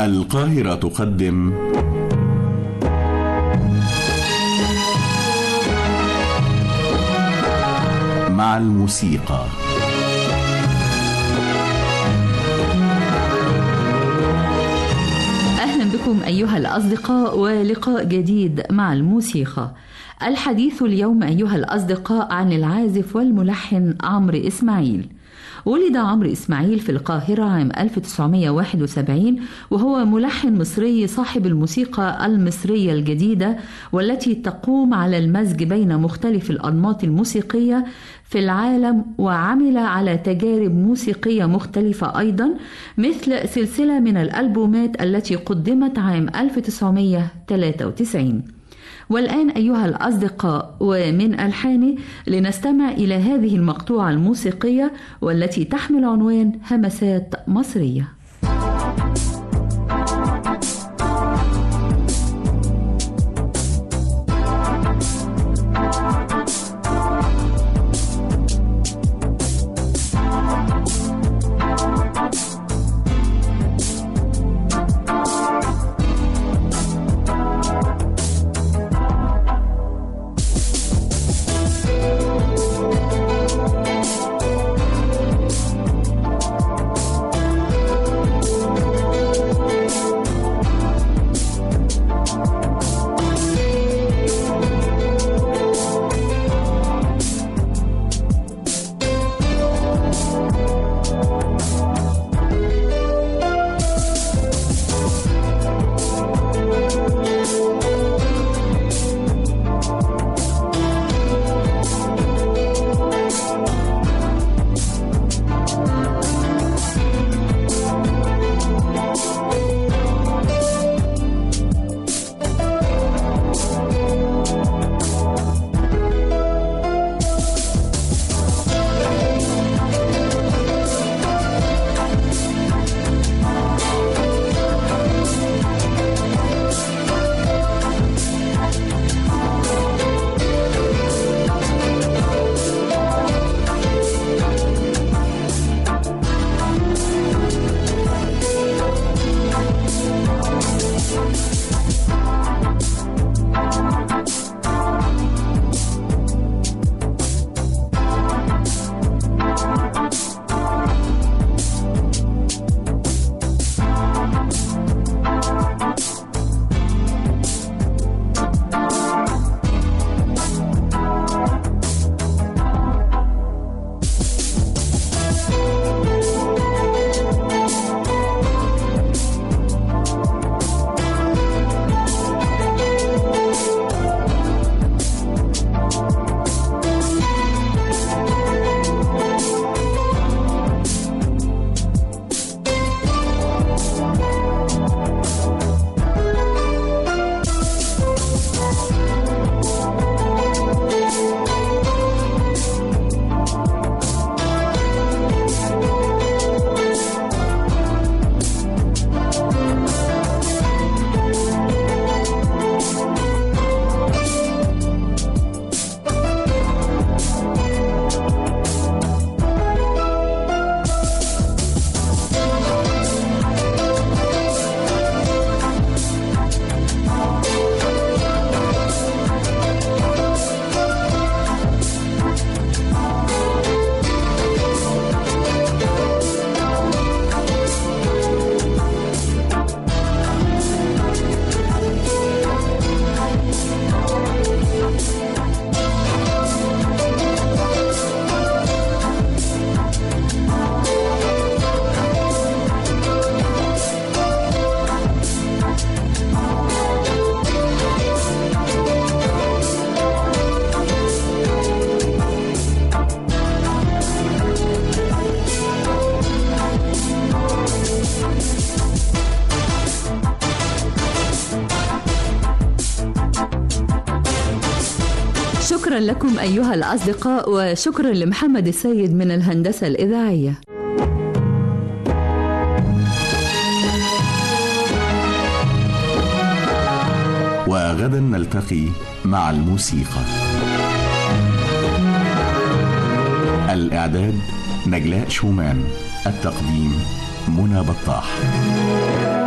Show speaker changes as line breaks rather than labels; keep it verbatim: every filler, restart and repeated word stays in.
القاهرة تقدم مع الموسيقى.
أهلا بكم أيها الأصدقاء ولقاء جديد مع الموسيقى. الحديث اليوم أيها الأصدقاء عن العازف والملحن عمرو إسماعيل. ولد عمرو إسماعيل في القاهرة عام ألف وتسعمائة وواحد وسبعين، وهو ملحن مصري صاحب الموسيقى المصرية الجديدة، والتي تقوم على المزج بين مختلف الأنماط الموسيقية في العالم، وعمل على تجارب موسيقية مختلفة أيضا، مثل سلسلة من الألبومات التي قدمت عام ألف وتسعمائة وثلاثة وتسعين. والآن أيها الأصدقاء، ومن ألحانه لنستمع إلى هذه المقطوعة الموسيقية والتي تحمل عنوان همسات مصرية. شكرا لكم أيها الأصدقاء، وشكرا لمحمد السيد من الهندسة الإذاعية.
وغدا نلتقي مع الموسيقى. الإعداد نجلاء شومان، التقديم منى بطاح.